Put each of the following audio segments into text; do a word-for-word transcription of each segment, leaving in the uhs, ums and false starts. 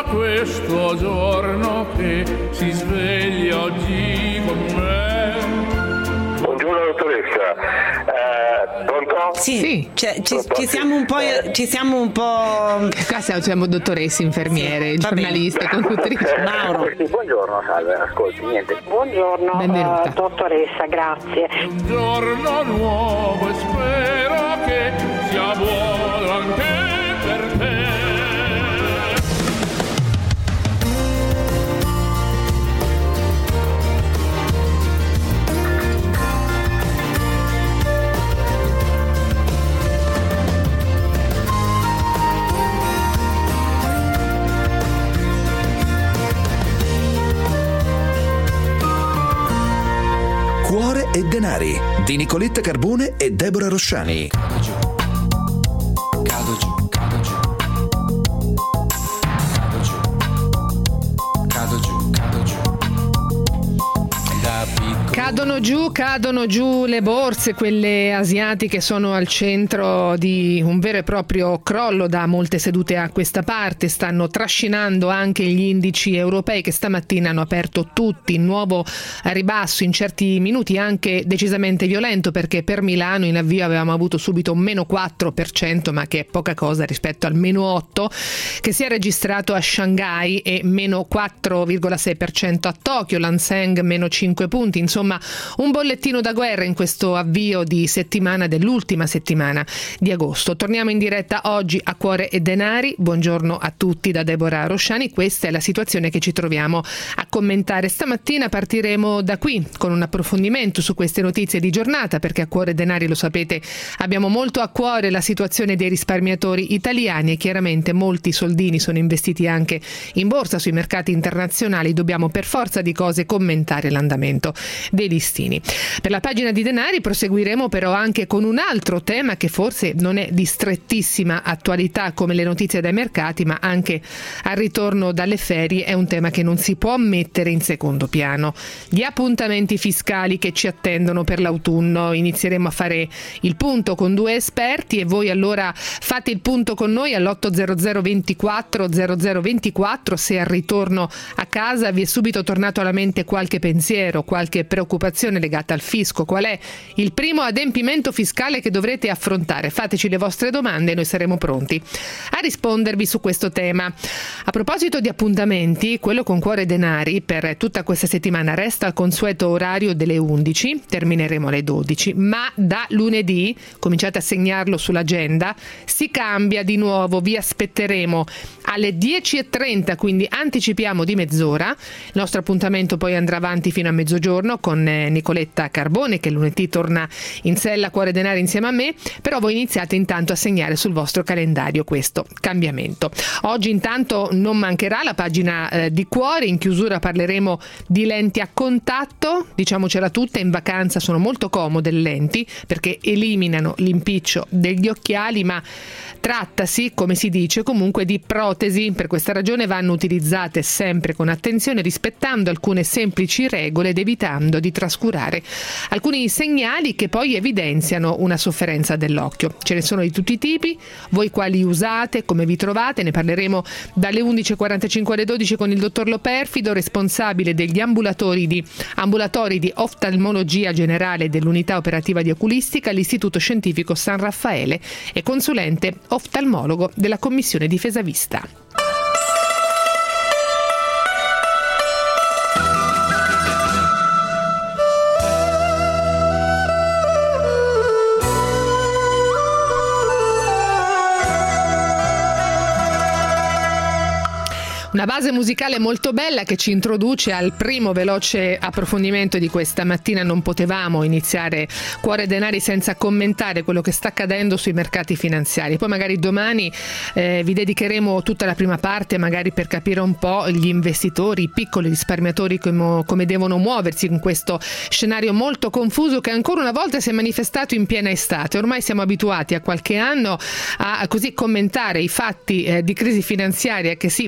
questo giorno che si sveglia oggi con me. Buongiorno dottoressa, eh, pronto? Sì, Sì. Cioè, ci, ci siamo un po', ci siamo un po'... Qua siamo, siamo dottoresse, infermiere, Sì, va giornaliste, conduttrici. Mauro. Sì, buongiorno, salve, ascolti, niente. Buongiorno, Benvenuta. eh, dottoressa, grazie. Un giorno nuovo e spero che sia buono anche per te. Cuore e denari di Nicoletta Carbone e Deborah Rosciani. Cado giù, cado giù, cado giù, cado giù, cado giù, cado giù. Da piccolo. Cadono giù, cadono giù le borse, quelle asiatiche sono al centro di un vero e proprio crollo da molte sedute a questa parte, stanno trascinando anche gli indici europei che stamattina hanno aperto tutti in nuovo ribasso, in certi minuti anche decisamente violento, perché per Milano in avvio avevamo avuto subito un meno quattro per cento, ma che è poca cosa rispetto al meno otto che si è registrato a Shanghai e meno quattro virgola sei per cento a Tokyo, l'Hang meno cinque punti, insomma un bollettino da guerra in questo avvio di settimana dell'ultima settimana di agosto. Torniamo in diretta oggi a Cuore e Denari. Buongiorno a tutti da Deborah Rosciani. Questa è la situazione che ci troviamo a commentare. Stamattina partiremo da qui con un approfondimento su queste notizie di giornata, perché a Cuore e Denari, lo sapete, abbiamo molto a cuore la situazione dei risparmiatori italiani e chiaramente molti soldini sono investiti anche in borsa, sui mercati internazionali. Dobbiamo per forza di cose commentare l'andamento dei listini. Per la pagina di Denari proseguiremo però anche con un altro tema che forse non è di strettissima attualità come le notizie dai mercati, ma anche al ritorno dalle ferie è un tema che non si può mettere in secondo piano. Gli appuntamenti fiscali che ci attendono per l'autunno. Inizieremo a fare il punto con due esperti e voi allora fate il punto con noi all'otto zero zero ventiquattro zero zero ventiquattro se al ritorno a casa vi è subito tornato alla mente qualche pensiero, qualche preoccupazione legata al fisco. Qual è il primo adempimento fiscale che dovrete affrontare? Fateci le vostre domande e noi saremo pronti a rispondervi su questo tema. A proposito di appuntamenti, quello con Cuore e Denari per tutta questa settimana resta al consueto orario delle undici, termineremo alle dodici, ma da lunedì, cominciate a segnarlo sull'agenda, si cambia di nuovo, vi aspetteremo alle dieci e trenta, quindi anticipiamo di mezz'ora. Il nostro appuntamento poi andrà avanti fino a mezzogiorno con Nicoletta Carbone, che lunedì torna in sella Cuore e Denari insieme a me, però voi iniziate intanto a segnare sul vostro calendario questo cambiamento. Oggi intanto non mancherà la pagina eh, di Cuore, in chiusura parleremo di lenti a contatto, diciamocela tutta, in vacanza sono molto comode le lenti perché eliminano l'impiccio degli occhiali, ma trattasi, come si dice, comunque di protesi. Per questa ragione vanno utilizzate sempre con attenzione, rispettando alcune semplici regole ed evitando di trascurare alcuni segnali che poi evidenziano una sofferenza dell'occhio. Ce ne sono di tutti i tipi, voi quali usate, come vi trovate, ne parleremo dalle undici e quarantacinque alle dodici con il dottor Loperfido, responsabile degli ambulatori di, ambulatori di oftalmologia generale dell'unità operativa di oculistica all'Istituto Scientifico San Raffaele e consulente oftalmologo della Commissione Difesa Vista. Una base musicale molto bella che ci introduce al primo veloce approfondimento di questa mattina. Non potevamo iniziare Cuore e Denari senza commentare quello che sta accadendo sui mercati finanziari. Poi magari domani eh, vi dedicheremo tutta la prima parte, magari per capire un po' gli investitori, i piccoli risparmiatori come, come devono muoversi in questo scenario molto confuso che ancora una volta si è manifestato in piena estate. Ormai siamo abituati a qualche anno a, a così commentare i fatti eh, di crisi finanziaria che si palesano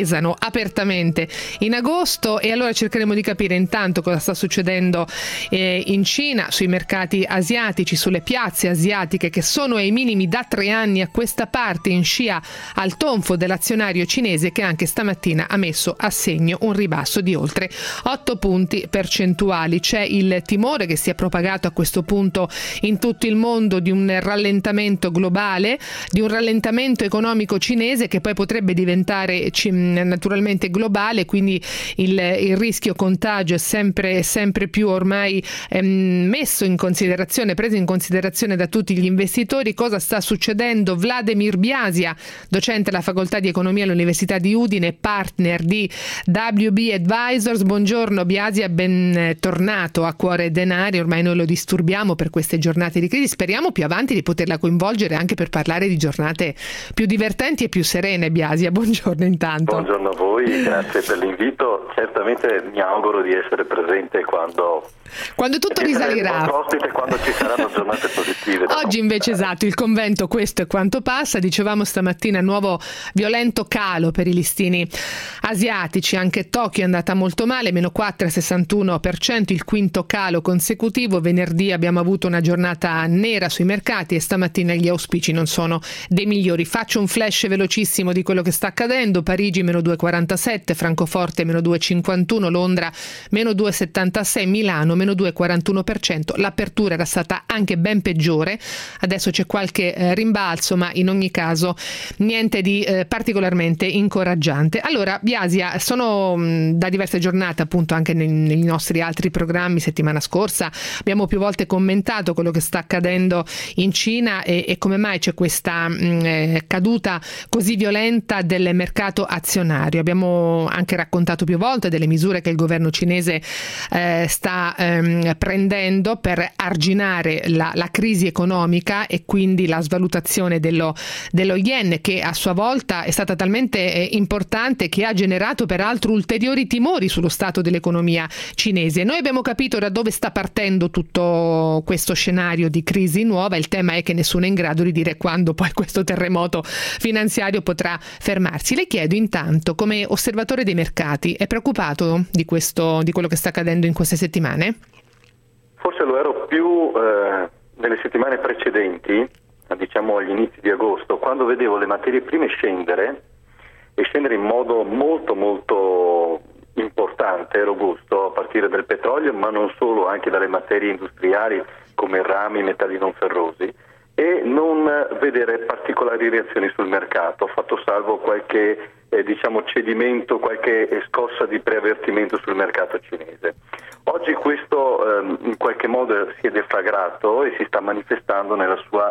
pesano apertamente in agosto, e allora cercheremo di capire intanto cosa sta succedendo eh, in Cina, sui mercati asiatici, sulle piazze asiatiche che sono ai minimi da tre anni a questa parte, in scia al tonfo dell'azionario cinese, che anche stamattina ha messo a segno un ribasso di oltre otto punti percentuali. C'è il timore che sia propagato a questo punto in tutto il mondo di un rallentamento globale, di un rallentamento economico cinese che poi potrebbe diventare naturalmente globale, quindi il, il rischio contagio è sempre, sempre più ormai ehm, messo in considerazione, preso in considerazione da tutti gli investitori. Cosa sta succedendo? Vladimir Biasia, docente alla facoltà di economia all'Università di Udine, partner di W B Advisors. Buongiorno Biasia, ben tornato a Cuore e Denari. Ormai noi lo disturbiamo per queste giornate di crisi, speriamo più avanti di poterla coinvolgere anche per parlare di giornate più divertenti e più serene. Biasia, buongiorno intanto. Buongiorno a voi, grazie per l'invito. Certamente mi auguro di essere presente quando quando tutto risalirà, quando ci saranno giornate positive. Oggi invece esatto, il convento questo è quanto passa. Dicevamo stamattina nuovo violento calo per i listini asiatici, anche Tokyo è andata molto male, meno quattro virgola sessantuno per cento, il quinto calo consecutivo. Venerdì abbiamo avuto una giornata nera sui mercati e stamattina gli auspici non sono dei migliori. Faccio un flash velocissimo di quello che sta accadendo: Parigi meno due virgola quarantasette, Francoforte meno due virgola cinquantuno, Londra meno due virgola settantasei, Milano meno due virgola quarantuno per cento. L'apertura era stata anche ben peggiore, adesso c'è qualche eh, rimbalzo, ma in ogni caso niente di eh, particolarmente incoraggiante. Allora Biasia, sono mh, da diverse giornate, appunto anche nei, nei nostri altri programmi settimana scorsa abbiamo più volte commentato quello che sta accadendo in Cina e, e come mai c'è questa mh, eh, caduta così violenta del mercato azionario. Abbiamo anche raccontato più volte delle misure che il governo cinese eh, sta ehm, prendendo per arginare la, la crisi economica e quindi la svalutazione dello, dello yen, che a sua volta è stata talmente eh, importante che ha generato peraltro ulteriori timori sullo stato dell'economia cinese. Noi abbiamo capito da dove sta partendo tutto questo scenario di crisi nuova, il tema è che nessuno è in grado di dire quando poi questo terremoto finanziario potrà fermarsi. Le chiedo intanto, come osservatore dei mercati, è preoccupato di questo, di quello che sta accadendo in queste settimane? Forse lo ero più eh, nelle settimane precedenti, diciamo agli inizi di agosto, quando vedevo le materie prime scendere e scendere in modo molto molto importante e robusto, a partire dal petrolio, ma non solo, anche dalle materie industriali come rami, metalli non ferrosi, e non vedere particolari reazioni sul mercato, fatto salvo qualche eh, diciamo cedimento, qualche scossa di preavvertimento sul mercato cinese. Oggi questo ehm, in qualche modo si è deflagrato e si sta manifestando nella sua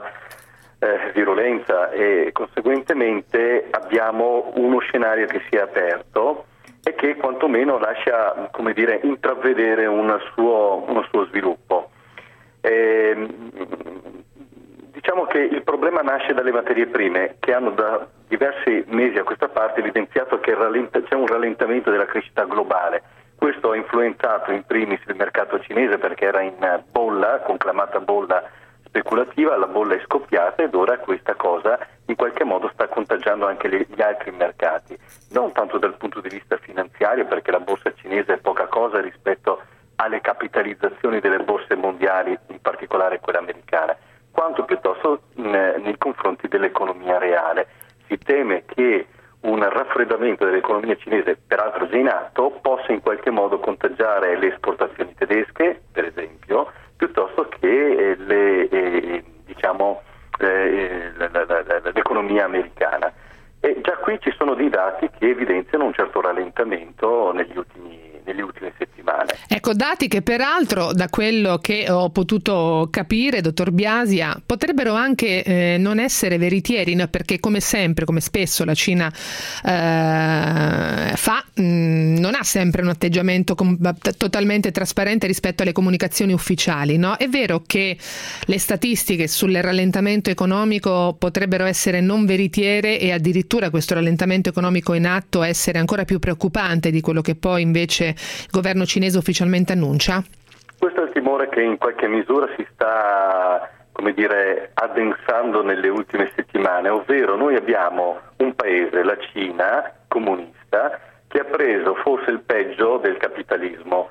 eh, virulenza, e conseguentemente abbiamo uno scenario che si è aperto e che quantomeno lascia, come dire, intravedere un suo, uno suo sviluppo. E, diciamo che il problema nasce dalle materie prime, che hanno da diversi mesi a questa parte evidenziato che c'è un rallentamento della crescita globale. Questo ha influenzato in primis il mercato cinese, perché era in bolla, conclamata bolla speculativa, la bolla è scoppiata ed ora questa cosa in qualche modo sta contagiando anche gli altri mercati, non tanto dal punto di vista finanziario, perché la borsa cinese è poca cosa rispetto alle capitalizzazioni delle borse mondiali, in particolare quella americana, quanto piuttosto in, nei confronti dell'economia reale. Si teme che un raffreddamento dell'economia cinese, peraltro già in atto, possa in qualche modo contagiare le esportazioni tedesche, per esempio, piuttosto che eh, le, eh, diciamo, eh, la, la, la, l'economia americana. E già qui ci sono dei dati che evidenziano un certo rallentamento negli ultimi nelle ultime settimane. Ecco, dati che peraltro, da quello che ho potuto capire, dottor Biasia, potrebbero anche eh, non essere veritieri, no? Perché come sempre, come spesso la Cina eh, fa, mh, non ha sempre un atteggiamento com- totalmente trasparente rispetto alle comunicazioni ufficiali, no? È vero che le statistiche sul rallentamento economico potrebbero essere non veritiere e addirittura questo rallentamento economico in atto essere ancora più preoccupante di quello che poi invece il governo cinese ufficialmente annuncia? Questo è il timore che in qualche misura si sta, come dire, addensando nelle ultime settimane, ovvero noi abbiamo un paese, la Cina, comunista, crescita che ha preso forse il peggio del capitalismo.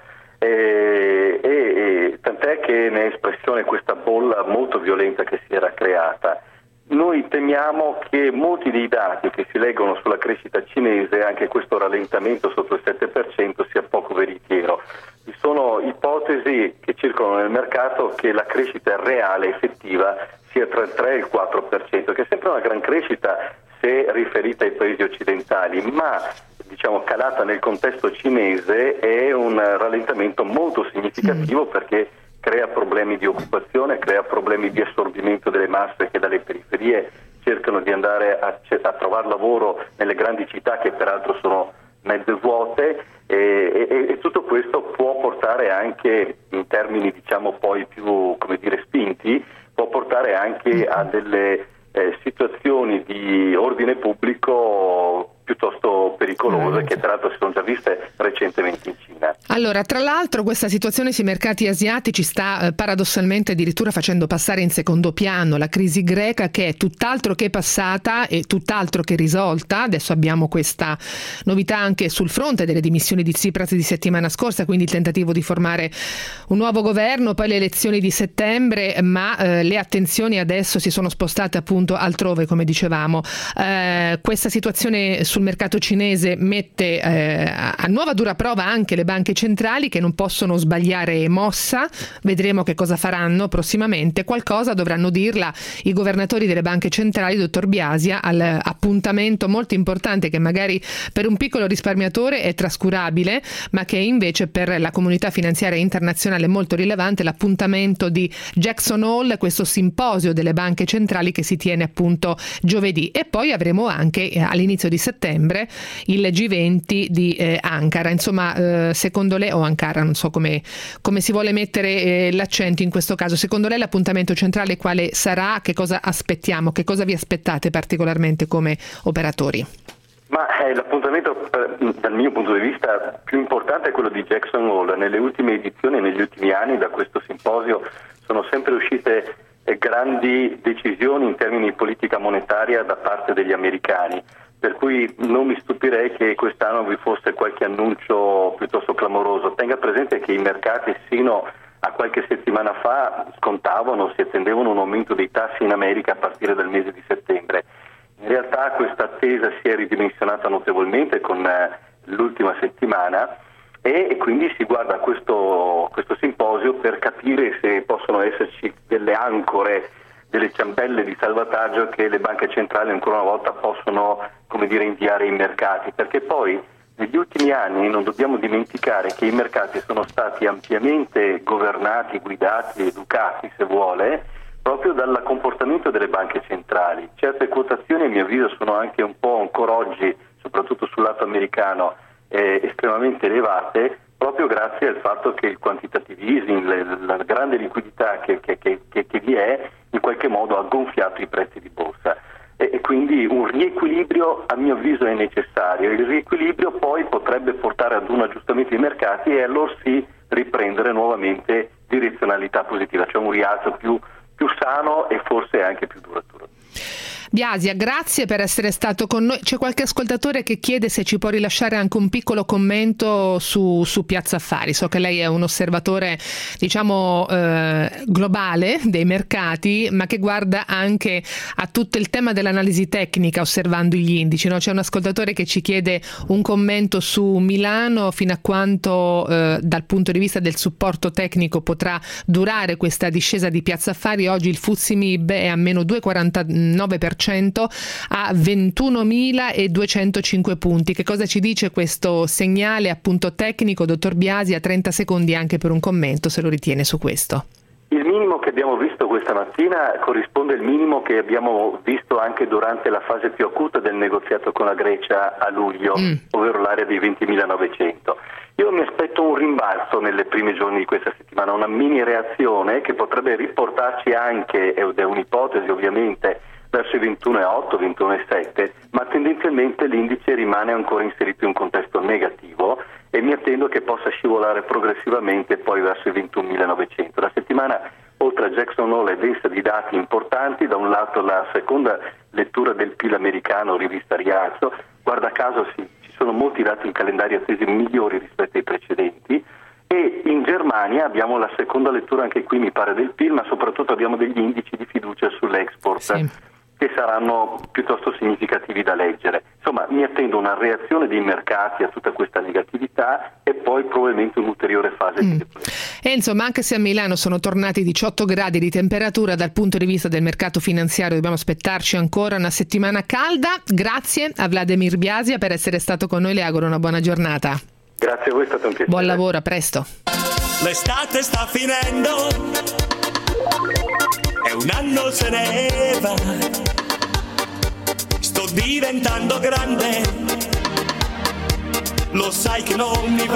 E, e, e tant'è che ne è espressione questa bolla molto violenta che si era creata. Noi temiamo che molti dei dati che si leggono sulla crescita cinese, anche questo rallentamento sotto il sette per cento, sia poco veritiero. Ci sono ipotesi che circolano nel mercato che la crescita reale effettiva sia tra il tre e il quattro per cento, che è sempre una gran crescita se riferita ai paesi occidentali, ma diciamo calata nel contesto cinese è un rallentamento molto significativo, perché crea problemi di occupazione, crea problemi di assorbimento delle masse che dalle periferie cercano di andare a, a trovare lavoro nelle grandi città, che peraltro sono mezze vuote, e, e, e tutto questo può portare anche, in termini diciamo poi più come dire spinti, può portare anche a delle eh, situazioni di ordine pubblico piuttosto pericolose, che tra l'altro si sono già viste recentemente in Cina. Allora, tra l'altro questa situazione sui mercati asiatici sta eh, paradossalmente addirittura facendo passare in secondo piano la crisi greca, che è tutt'altro che passata e tutt'altro che risolta. Adesso abbiamo questa novità anche sul fronte delle dimissioni di Tsipras di settimana scorsa, quindi il tentativo di formare un nuovo governo, poi le elezioni di settembre, ma eh, le attenzioni adesso si sono spostate appunto altrove, come dicevamo. Eh, questa situazione sul mercato cinese mette eh, a nuova dura prova anche le banche centrali, che non possono sbagliare mossa. Vedremo che cosa faranno prossimamente. Qualcosa dovranno dirla i governatori delle banche centrali, dottor Biasia, all'appuntamento molto importante che magari per un piccolo risparmiatore è trascurabile, ma che invece per la comunità finanziaria internazionale è molto rilevante, l'appuntamento di Jackson Hole, questo simposio delle banche centrali che si tiene appunto giovedì. E poi avremo anche eh, all'inizio di settembre il G venti di eh, Ankara. Insomma, eh, secondo lei, o Ankara, non so come, come si vuole mettere eh, l'accento in questo caso, secondo lei l'appuntamento centrale quale sarà? Che cosa aspettiamo? Che cosa vi aspettate particolarmente come operatori? Ma eh, l'appuntamento eh, dal mio punto di vista più importante è quello di Jackson Hole. Nelle ultime edizioni, negli ultimi anni, da questo simposio sono sempre uscite eh, grandi decisioni in termini di politica monetaria da parte degli americani, per cui non mi stupirei che quest'anno vi fosse qualche annuncio piuttosto clamoroso. Tenga presente che i mercati sino a qualche settimana fa scontavano, si attendevano un aumento dei tassi in America a partire dal mese di settembre. In realtà questa attesa si è ridimensionata notevolmente con eh, l'ultima settimana, e, e quindi si guarda questo, questo simposio per capire se possono esserci delle ancore, delle ciambelle di salvataggio che le banche centrali ancora una volta possono, come dire, inviare ai mercati, perché poi negli ultimi anni non dobbiamo dimenticare che i mercati sono stati ampiamente governati, guidati, educati, se vuole, proprio dal comportamento delle banche centrali. Certe quotazioni, a mio avviso, sono anche un po' ancora oggi, soprattutto sul lato americano, eh, estremamente elevate, proprio grazie al fatto che il quantitative easing, le, la grande liquidità che, che, che, che vi è, in qualche modo ha gonfiato i prezzi di borsa. E, e quindi un riequilibrio, a mio avviso, è necessario. Il riequilibrio poi potrebbe portare ad un aggiustamento dei mercati e allora sì riprendere nuovamente direzionalità positiva, cioè un rialzo più, più sano e forse anche più duraturo. Biasia, grazie per essere stato con noi. C'è qualche ascoltatore che chiede se ci può rilasciare anche un piccolo commento su, su Piazza Affari. So che lei è un osservatore, diciamo, eh, globale dei mercati, ma che guarda anche a tutto il tema dell'analisi tecnica osservando gli indici, no? C'è un ascoltatore che ci chiede un commento su Milano, fino a quanto eh, dal punto di vista del supporto tecnico potrà durare questa discesa di Piazza Affari. Oggi il Fuzzi Mib è a meno due virgola quarantanove per cento a ventunomiladuecentocinque punti. Che cosa ci dice questo segnale appunto tecnico, dottor Biasia? trenta secondi anche per un commento, se lo ritiene, su questo. Il minimo che abbiamo visto questa mattina corrisponde al minimo che abbiamo visto anche durante la fase più acuta del negoziato con la Grecia a luglio, mm. ovvero l'area dei ventimilanovecento. Io mi aspetto un rimbalzo nelle prime giorni di questa settimana, una mini reazione che potrebbe riportarci anche, ed è un'ipotesi ovviamente, verso i ventuno virgola otto, ventuno virgola sette, ma tendenzialmente l'indice rimane ancora inserito in un contesto negativo e mi attendo che possa scivolare progressivamente poi verso i ventunomilanovecento. La settimana, oltre a Jackson Hole, è densa di dati importanti. Da un lato la seconda lettura del P I L americano, rivista rialzo, guarda caso si, ci sono molti dati in calendario attesi migliori rispetto ai precedenti, e in Germania abbiamo la seconda lettura anche qui mi pare del P I L, ma soprattutto abbiamo degli indici di fiducia sull'export, sì, che saranno piuttosto significativi da leggere. Insomma, mi attendo una reazione dei mercati a tutta questa negatività e poi probabilmente un'ulteriore fase mm. di depressione. E insomma, anche se a Milano sono tornati diciotto gradi di temperatura, dal punto di vista del mercato finanziario dobbiamo aspettarci ancora una settimana calda. Grazie a Vladimir Biasia per essere stato con noi, le auguro una buona giornata. Grazie a voi, è stato un piacere. Buon lavoro, a presto. L'estate sta finendo e un anno se ne va, sto diventando grande, lo sai che non mi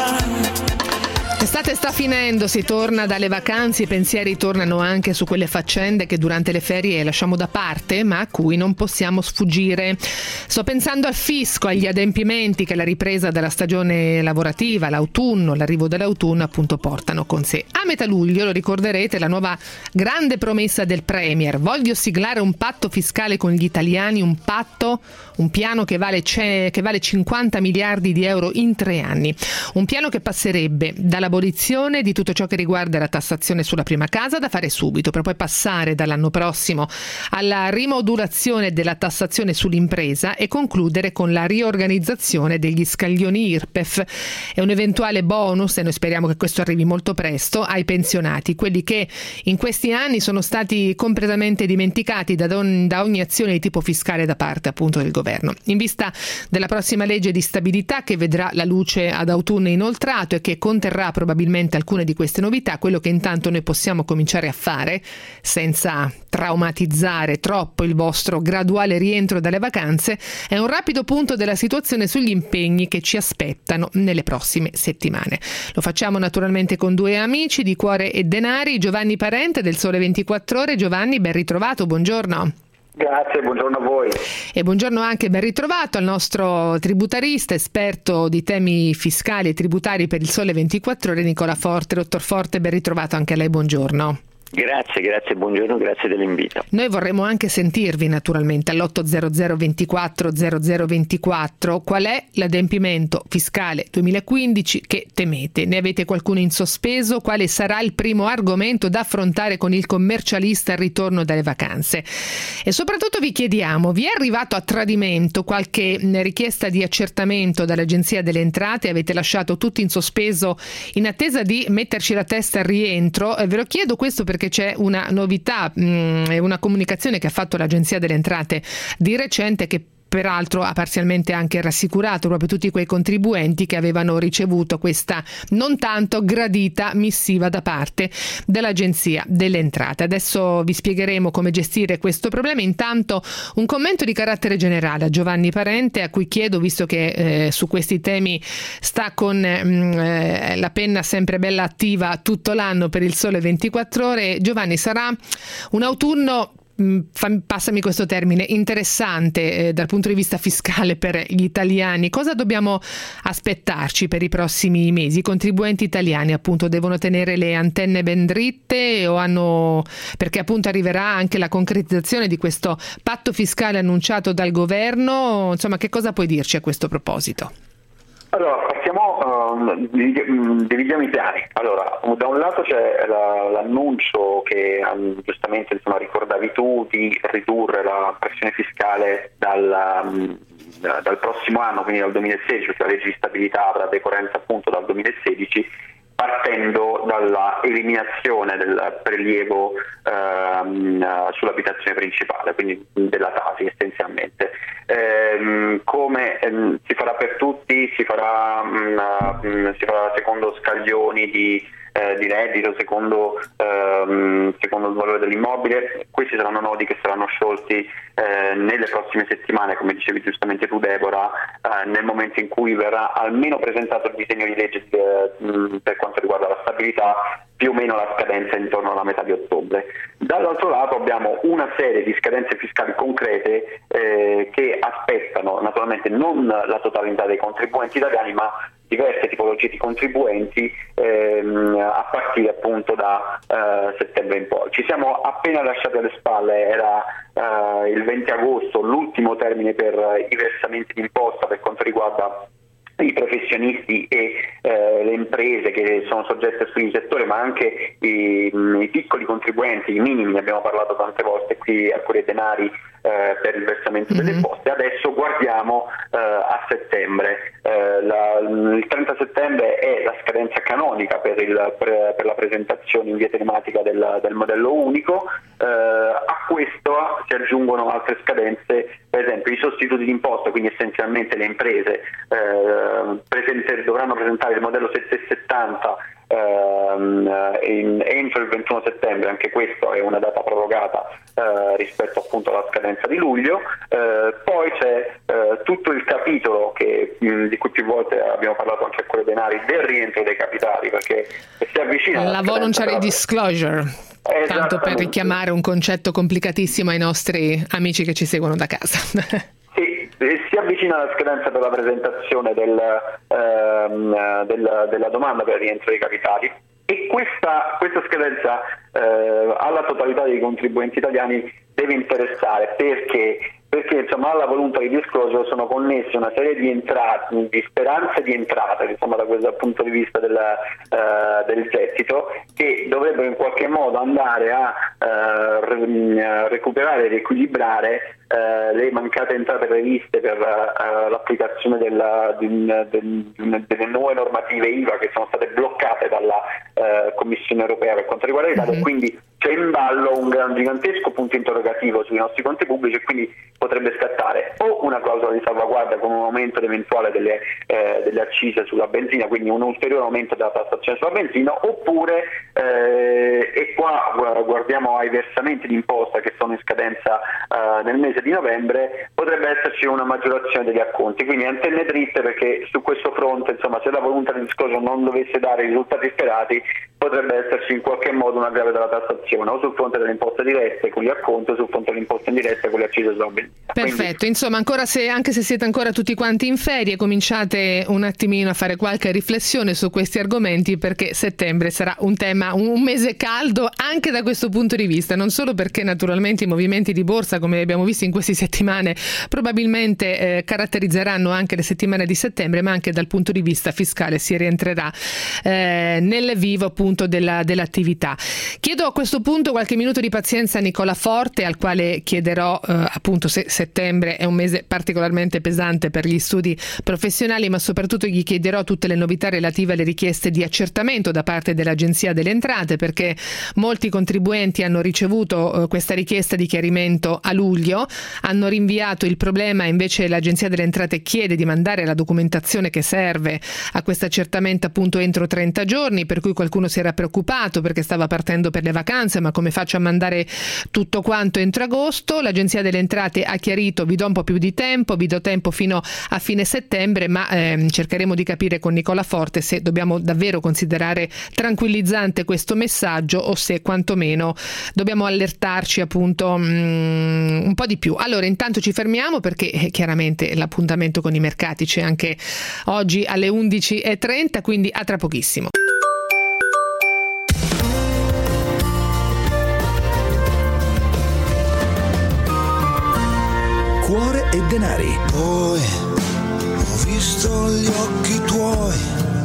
va. L'estate sta finendo, si torna dalle vacanze, i pensieri tornano anche su quelle faccende che durante le ferie lasciamo da parte, ma a cui non possiamo sfuggire. Sto pensando al fisco, agli adempimenti che la ripresa della stagione lavorativa, l'autunno, l'arrivo dell'autunno appunto portano con sé. A metà luglio, lo ricorderete, la nuova grande promessa del Premier: voglio siglare un patto fiscale con gli italiani, un patto, un piano che vale, che vale cinquanta miliardi di euro in tre anni. Un piano che passerebbe dalla abolizione di tutto ciò che riguarda la tassazione sulla prima casa, da fare subito, per poi passare dall'anno prossimo alla rimodulazione della tassazione sull'impresa e concludere con la riorganizzazione degli scaglioni I R P E F e un eventuale bonus, e noi speriamo che questo arrivi molto presto, ai pensionati, quelli che in questi anni sono stati completamente dimenticati da, don, da ogni azione di tipo fiscale da parte appunto del governo. In vista della prossima legge di stabilità, che vedrà la luce ad autunno inoltrato e che conterrà probabilmente alcune di queste novità, quello che intanto noi possiamo cominciare a fare, senza traumatizzare troppo il vostro graduale rientro dalle vacanze, è un rapido punto della situazione sugli impegni che ci aspettano nelle prossime settimane. Lo facciamo naturalmente con due amici di Cuore e Denari, Giovanni Parente del Sole ventiquattro Ore. Giovanni, ben ritrovato, buongiorno. Grazie, buongiorno a voi. E buongiorno anche, ben ritrovato al nostro tributarista, esperto di temi fiscali e tributari per il Sole ventiquattro Ore, Nicola Forte. Dottor Forte, ben ritrovato anche a lei, buongiorno. Grazie, grazie, buongiorno, grazie dell'invito. Noi vorremmo anche sentirvi naturalmente all'otto zero zero ventiquattro zero zero ventiquattro. Qual è l'adempimento fiscale duemilaquindici che temete? Ne avete qualcuno in sospeso? Quale sarà il primo argomento da affrontare con il commercialista al ritorno dalle vacanze? E soprattutto vi chiediamo, vi è arrivato a tradimento qualche richiesta di accertamento dall'Agenzia delle Entrate? Avete lasciato tutti in sospeso in attesa di metterci la testa al rientro? Eh, ve lo chiedo questo perché che c'è una novità e una comunicazione che ha fatto l'Agenzia delle Entrate di recente, che peraltro ha parzialmente anche rassicurato proprio tutti quei contribuenti che avevano ricevuto questa non tanto gradita missiva da parte dell'Agenzia delle Entrate. Adesso vi spiegheremo come gestire questo problema. Intanto un commento di carattere generale a Giovanni Parente, a cui chiedo, visto che eh, su questi temi sta con mh, eh, la penna sempre bella attiva tutto l'anno per il Sole ventiquattro Ore. Giovanni, sarà un autunno, passami questo termine, interessante eh, dal punto di vista fiscale per gli italiani. Cosa dobbiamo aspettarci per i prossimi mesi? I contribuenti italiani appunto devono tenere le antenne ben dritte o hanno, perché appunto arriverà anche la concretizzazione di questo patto fiscale annunciato dal governo. Insomma, che cosa puoi dirci a questo proposito? Allora, partiamo, uh, dividiamo i piani. Allora, da un lato c'è la, l'annuncio che um, giustamente insomma, ricordavi tu, di ridurre la pressione fiscale dal, um, dal prossimo anno, quindi dal duemilasedici, perché la legge di stabilità avrà decorrenza appunto dal duemilasedici, partendo dalla eliminazione del prelievo ehm, sull'abitazione principale, quindi della Tasi essenzialmente. Ehm, come ehm, si farà per tutti, si farà, mh, si farà secondo scaglioni di, eh, di reddito, secondo, ehm, secondo il valore dell'immobile. Questi saranno nodi che saranno sciolti eh, nelle prossime settimane, come dicevi giustamente tu Deborah, eh, nel momento in cui verrà almeno presentato il disegno di legge eh, mh, per quanto riguarda la stabilità, più o meno la scadenza intorno alla metà di ottobre. Dall'altro lato abbiamo una serie di scadenze fiscali concrete eh, che aspettano naturalmente non la totalità dei contribuenti italiani, ma diverse tipologie di contribuenti ehm, a partire appunto da eh, settembre in poi. Ci siamo appena lasciati alle spalle, era eh, il venti agosto l'ultimo termine per i versamenti d'imposta per quanto riguarda i professionisti e eh, le imprese che sono soggette a studi di settore, ma anche i, i piccoli contribuenti, i minimi, ne abbiamo parlato tante volte qui a Cuore Denari eh, per il versamento mm-hmm. delle imposte. Adesso guardiamo eh, a settembre. Eh, la, il trenta settembre è la scadenza canonica per, il, per, per la presentazione in via telematica del, del modello unico. Eh, a questo si aggiungono altre scadenze, per esempio i sostituti d'imposta, quindi essenzialmente le imprese eh, presente, dovranno presentare il modello settecentosettanta ehm, in, entro il ventuno settembre, anche questo è una data prorogata eh, rispetto appunto alla scadenza di luglio. Eh, poi c'è eh, tutto il capitolo che, mh, di cui più volte abbiamo parlato anche a Cuore Denari, del rientro dei capitali, perché si avvicina la voluntary disclosure. Tanto per richiamare un concetto complicatissimo ai nostri amici che ci seguono da casa. Sì, si avvicina la scadenza per la presentazione del, ehm, del, della domanda per il rientro dei capitali e questa, questa scadenza eh, alla totalità dei contribuenti italiani deve interessare perché perché insomma alla voluntary disclosure sono connesse una serie di entrate, di speranze di entrata, insomma da questo punto di vista del, uh, del gettito, che dovrebbero in qualche modo andare a uh, recuperare e riequilibrare uh, le mancate entrate previste per uh, l'applicazione della, di, di, di, delle nuove normative I V A che sono state bloccate dalla uh, Commissione Europea per quanto riguarda l'Italia, mm-hmm. quindi c'è in ballo un, un gigantesco punto interrogativo sui nostri conti pubblici e quindi potrebbe scattare o una clausola di salvaguardia con un aumento eventuale delle, eh, delle accise sulla benzina, quindi un ulteriore aumento della tassazione sulla benzina, oppure eh, e qua guardiamo ai versamenti di imposta che sono in scadenza eh, nel mese di novembre, potrebbe esserci una maggiorazione degli acconti, quindi antenne dritte, perché su questo fronte insomma se la voluntary disclosure non dovesse dare i risultati sperati potrebbe esserci in qualche modo un aggravio della tassazione o sul fronte delle imposte dirette con gli acconti o sul fronte delle imposte indirette con le accise sulla benzina. Perfetto, Quindi, insomma ancora se, anche se siete ancora tutti quanti in ferie, cominciate un attimino a fare qualche riflessione su questi argomenti, perché settembre sarà un tema, un mese caldo anche da questo punto di vista, non solo perché naturalmente i movimenti di borsa, come abbiamo visto in queste settimane, probabilmente eh, caratterizzeranno anche le settimane di settembre, ma anche dal punto di vista fiscale si rientrerà eh, nel vivo appunto della, dell'attività. Chiedo a questo punto qualche minuto di pazienza a Nicola Forte, al quale chiederò eh, appunto se settembre è un mese particolarmente pesante per gli studi professionali, ma soprattutto gli chiederò tutte le novità relative alle richieste di accertamento da parte dell'Agenzia delle Entrate, perché molti contribuenti hanno ricevuto eh, questa richiesta di chiarimento a luglio, hanno rinviato il problema, invece l'Agenzia delle Entrate chiede di mandare la documentazione che serve a questo accertamento appunto entro trenta giorni, per cui qualcuno si era preoccupato perché stava partendo per le vacanze, ma come faccio a mandare tutto quanto entro agosto? L'Agenzia delle Entrate ha chiarito: vi do un po' più di tempo, vi do tempo fino a fine settembre, ma ehm, cercheremo di capire con Nicola Forte se dobbiamo davvero considerare tranquillizzante questo messaggio o se quantomeno dobbiamo allertarci appunto mh, un po' di più. Allora intanto ci fermiamo perché eh, chiaramente l'appuntamento con i mercati c'è anche oggi alle undici e trenta, quindi a tra pochissimo. Cuore e denari. Poi ho visto gli occhi tuoi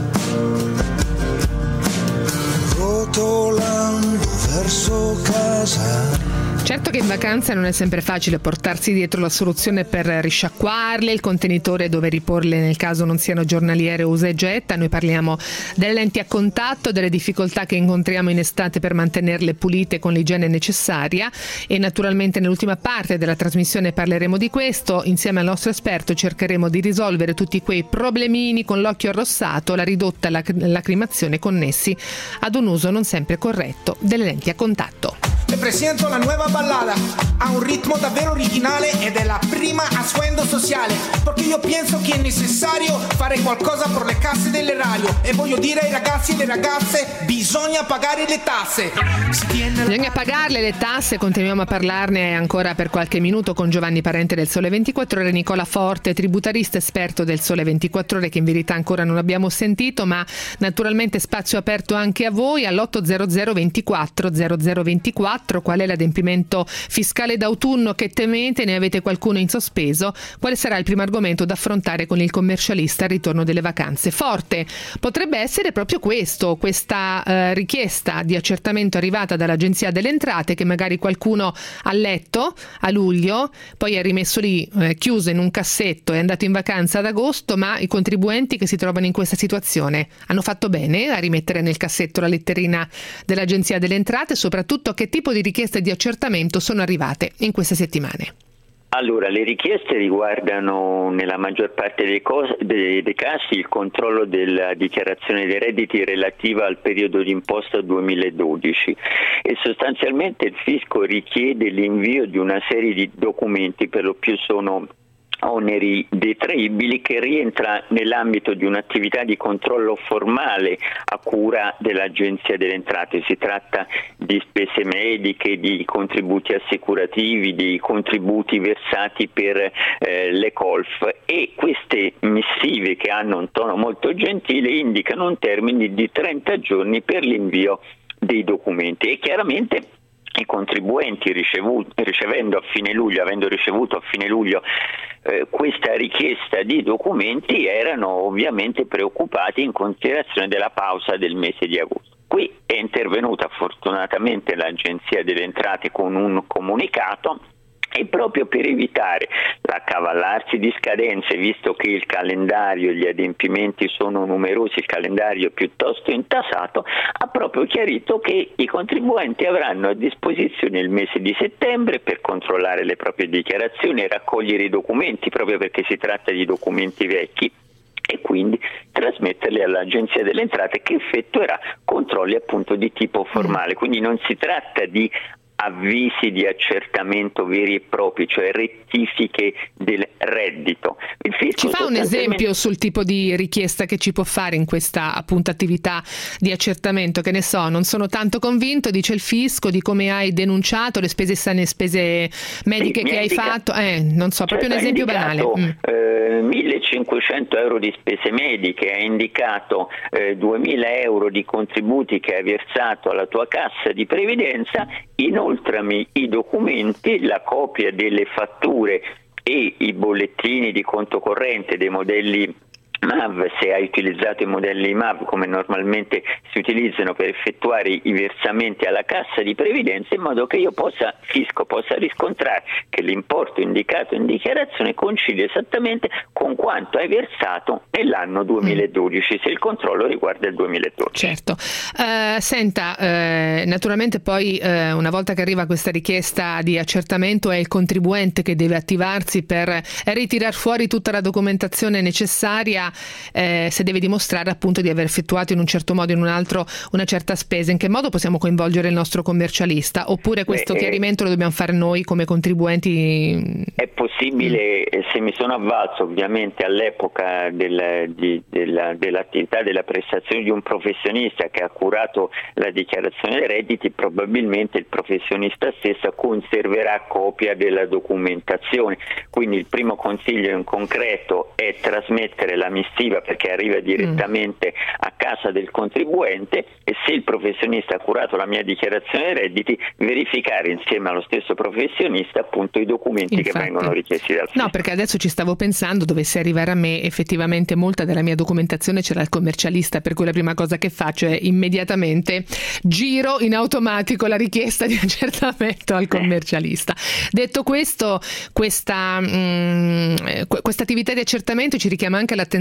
rotolando verso casa. Certo che in vacanza non è sempre facile portarsi dietro la soluzione per risciacquarle, il contenitore dove riporle nel caso non siano giornaliere usa e getta. Noi parliamo delle lenti a contatto, delle difficoltà che incontriamo in estate per mantenerle pulite con l'igiene necessaria, e naturalmente nell'ultima parte della trasmissione parleremo di questo. Insieme al nostro esperto cercheremo di risolvere tutti quei problemini con l'occhio arrossato, la ridotta lacrimazione connessi ad un uso non sempre corretto delle lenti a contatto. Te presento la nuova ballada a un ritmo davvero originale ed è la prima a Swen fondo sociale, perché io penso che è necessario fare qualcosa per le casse dell'erario, e voglio dire ai ragazzi e alle ragazze, bisogna pagare le tasse. Bisogna pagarle le tasse, continuiamo a parlarne ancora per qualche minuto con Giovanni Parente del Sole ventiquattro Ore, Nicola Forte, tributarista esperto del Sole ventiquattro Ore, che in verità ancora non abbiamo sentito, ma naturalmente spazio aperto anche a voi all'otto zero zero ventiquattro zero zero ventiquattro. Qual è l'adempimento fiscale d'autunno che temete? Ne avete qualcuno in sospeso? Quale sarà il primo argomento da affrontare con il commercialista al ritorno delle vacanze? Forte potrebbe essere proprio questo, questa eh, richiesta di accertamento arrivata dall'Agenzia delle Entrate, che magari qualcuno ha letto a luglio, poi è rimesso lì eh, chiuso in un cassetto, è andato in vacanza ad agosto, ma i contribuenti che si trovano in questa situazione hanno fatto bene a rimettere nel cassetto la letterina dell'Agenzia delle Entrate, e soprattutto che tipo di richieste di accertamento sono arrivate in queste settimane. Allora, le richieste riguardano nella maggior parte dei, cos- dei, dei casi il controllo della dichiarazione dei redditi relativa al periodo d'imposta duemiladodici, e sostanzialmente il fisco richiede l'invio di una serie di documenti, per lo più sono oneri detraibili, che rientra nell'ambito di un'attività di controllo formale a cura dell'Agenzia delle Entrate. Si tratta di spese mediche, di contributi assicurativi, di contributi versati per eh, le colf, e queste missive, che hanno un tono molto gentile, indicano un termine di trenta giorni per l'invio dei documenti, e chiaramente i contribuenti ricevuti, ricevendo a fine luglio, avendo ricevuto a fine luglio eh, questa richiesta di documenti, erano ovviamente preoccupati in considerazione della pausa del mese di agosto. Qui è intervenuta fortunatamente l'Agenzia delle Entrate con un comunicato, e proprio per evitare l'accavallarsi di scadenze, visto che il calendario e gli adempimenti sono numerosi, il calendario piuttosto intasato, ha proprio chiarito che i contribuenti avranno a disposizione il mese di settembre per controllare le proprie dichiarazioni e raccogliere i documenti, proprio perché si tratta di documenti vecchi, e quindi trasmetterli all'Agenzia delle Entrate, che effettuerà controlli appunto di tipo formale. Quindi non si tratta di avvisi di accertamento veri e propri, cioè rettifiche del reddito. Il fisco ci fa un esempio sul tipo di richiesta che ci può fare in questa appunto attività di accertamento? Che ne so, non sono tanto convinto, dice il fisco, di come hai denunciato le spese sane, spese mediche sì, che hai indica, fatto, eh, non so, proprio cioè, un esempio banale. Mm. Eh, millecinquecento euro di spese mediche, hai indicato eh, duemila euro di contributi che hai versato alla tua cassa di previdenza, inoltrami i documenti, la copia delle fatture e i bollettini di conto corrente dei modelli M A V, se hai utilizzato i modelli M A V come normalmente si utilizzano per effettuare i versamenti alla cassa di previdenza, in modo che io possa, fisco possa riscontrare che l'importo indicato in dichiarazione coincide esattamente con quanto hai versato nell'anno duemiladodici, se il controllo riguarda il duemiladodici. Certo. Uh, senta, uh, naturalmente poi uh, una volta che arriva questa richiesta di accertamento è il contribuente che deve attivarsi per ritirar fuori tutta la documentazione necessaria, Eh, se deve dimostrare appunto di aver effettuato in un certo modo o in un altro una certa spesa. In che modo possiamo coinvolgere il nostro commercialista? Oppure questo Beh, chiarimento lo dobbiamo fare noi come contribuenti? È possibile, mm. se mi sono avvalso ovviamente all'epoca del, di, della, dell'attività della prestazione di un professionista che ha curato la dichiarazione dei redditi, probabilmente il professionista stesso conserverà copia della documentazione. Quindi il primo consiglio in concreto è trasmettere la missiva, perché arriva direttamente mm. a casa del contribuente, e se il professionista ha curato la mia dichiarazione dei redditi, verificare insieme allo stesso professionista appunto i documenti Infatti. che vengono richiesti dal fisco. No, perché adesso ci stavo pensando, dovesse arrivare a me effettivamente molta della mia documentazione c'era il commercialista, per cui la prima cosa che faccio è immediatamente giro in automatico la richiesta di accertamento al commercialista. Eh. Detto questo, questa mh, questa attività di accertamento ci richiama anche l'attenzione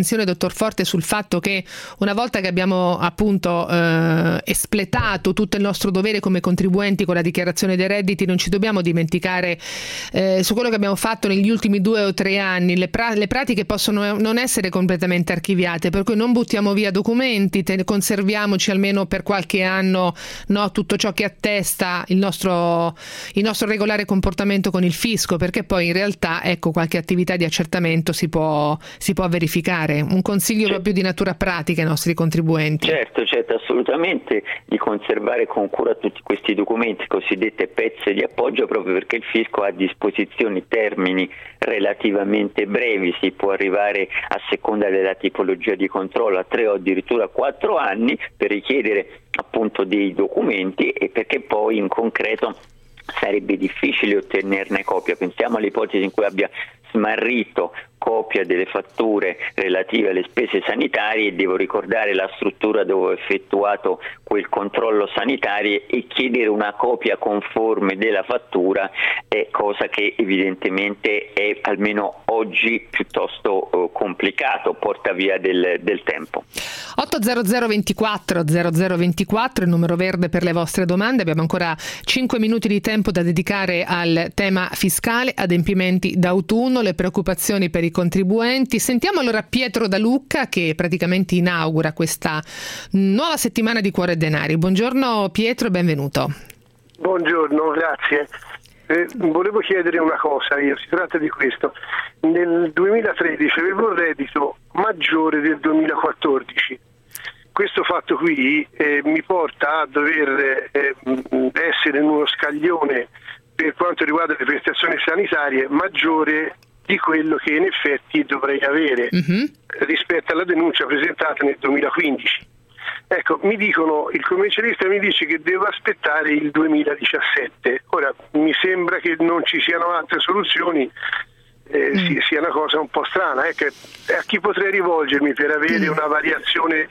l'attenzione, dottor Forte, sul fatto che una volta che abbiamo appunto eh, espletato tutto il nostro dovere come contribuenti con la dichiarazione dei redditi, non ci dobbiamo dimenticare eh, su quello che abbiamo fatto negli ultimi due o tre anni. Le, pra- le pratiche possono non essere completamente archiviate, per cui non buttiamo via documenti, te- conserviamoci almeno per qualche anno, no, tutto ciò che attesta il nostro, il nostro regolare comportamento con il fisco, perché poi in realtà ecco qualche attività di accertamento si può, si può verificare. Un consiglio certo. proprio di natura pratica ai nostri contribuenti. Certo, certo, assolutamente, di conservare con cura tutti questi documenti, cosiddette pezze di appoggio, proprio perché il fisco ha a disposizione termini relativamente brevi, si può arrivare a seconda della tipologia di controllo a tre o addirittura quattro anni per richiedere appunto dei documenti, e perché poi in concreto sarebbe difficile ottenerne copia. Pensiamo all'ipotesi in cui abbia smarrito copia delle fatture relative alle spese sanitarie e devo ricordare la struttura dove ho effettuato quel controllo sanitario e chiedere una copia conforme della fattura, è cosa che evidentemente è almeno oggi piuttosto eh, complicato, porta via del, del tempo. otto zero zero ventiquattro zero zero ventiquattro il numero verde per le vostre domande. Abbiamo ancora cinque minuti di tempo da dedicare al tema fiscale, adempimenti d'autunno, le preoccupazioni per i contribuenti. Sentiamo allora Pietro da Lucca, che praticamente inaugura questa nuova settimana di Cuore e Denari. Buongiorno Pietro e benvenuto. Buongiorno, grazie. Eh, volevo chiedere una cosa, io si tratta di questo. Nel duemilatredici avevo un reddito maggiore del duemilaquattordici. Questo fatto qui eh, mi porta a dover eh, essere in uno scaglione per quanto riguarda le prestazioni sanitarie maggiore di quello che in effetti dovrei avere mm-hmm. rispetto alla denuncia presentata nel duemilaquindici. Ecco, mi dicono, il commercialista mi dice che devo aspettare il duemiladiciassette. Ora, mi sembra che non ci siano altre soluzioni, eh, mm. sia, sia una cosa un po' strana. Ecco, a chi potrei rivolgermi per avere mm. una variazione?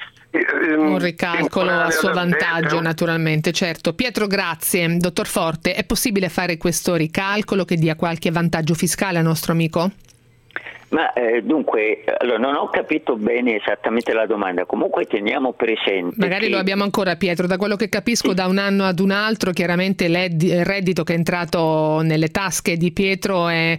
Un ricalcolo a suo vantaggio, naturalmente, certo. Pietro, grazie. Dottor Forte, è possibile fare questo ricalcolo che dia qualche vantaggio fiscale al nostro amico? Ma eh, dunque, allora, non ho capito bene esattamente la domanda, comunque teniamo presente magari che... lo abbiamo ancora, Pietro, da quello che capisco sì. Da un anno ad un altro chiaramente il reddito che è entrato nelle tasche di Pietro è,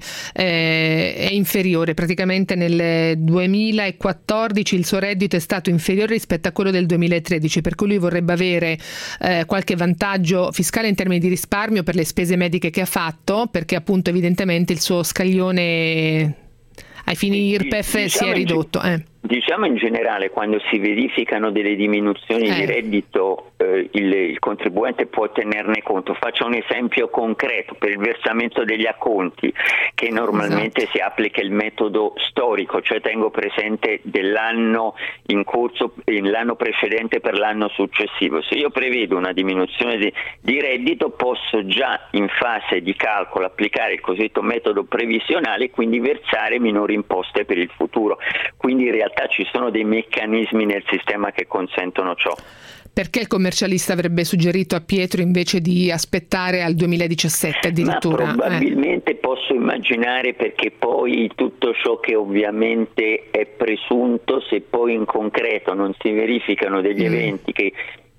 è, è inferiore, praticamente nel duemilaquattordici il suo reddito è stato inferiore rispetto a quello del duemilatredici, per cui lui vorrebbe avere eh, qualche vantaggio fiscale in termini di risparmio per le spese mediche che ha fatto, perché appunto evidentemente il suo scaglione ai fini I R P E F diciamo si è ridotto. Eh. Diciamo in generale, quando si verificano delle diminuzioni eh. di reddito, eh, il, il contribuente può tenerne conto. Faccio un esempio concreto: per il versamento degli acconti, che normalmente esatto. si applica il metodo storico, cioè tengo presente dell'anno in corso, l'anno precedente per l'anno successivo. Se io prevedo una diminuzione di, di reddito, posso già in fase di calcolo applicare il cosiddetto metodo previsionale e quindi versare minori imposte per il futuro. Quindi in realtà ci sono dei meccanismi nel sistema che consentono ciò. Perché il commercialista avrebbe suggerito a Pietro invece di aspettare al duemiladiciassette addirittura? Ma probabilmente eh. posso immaginare perché poi tutto ciò che ovviamente è presunto, se poi in concreto non si verificano degli mm. eventi che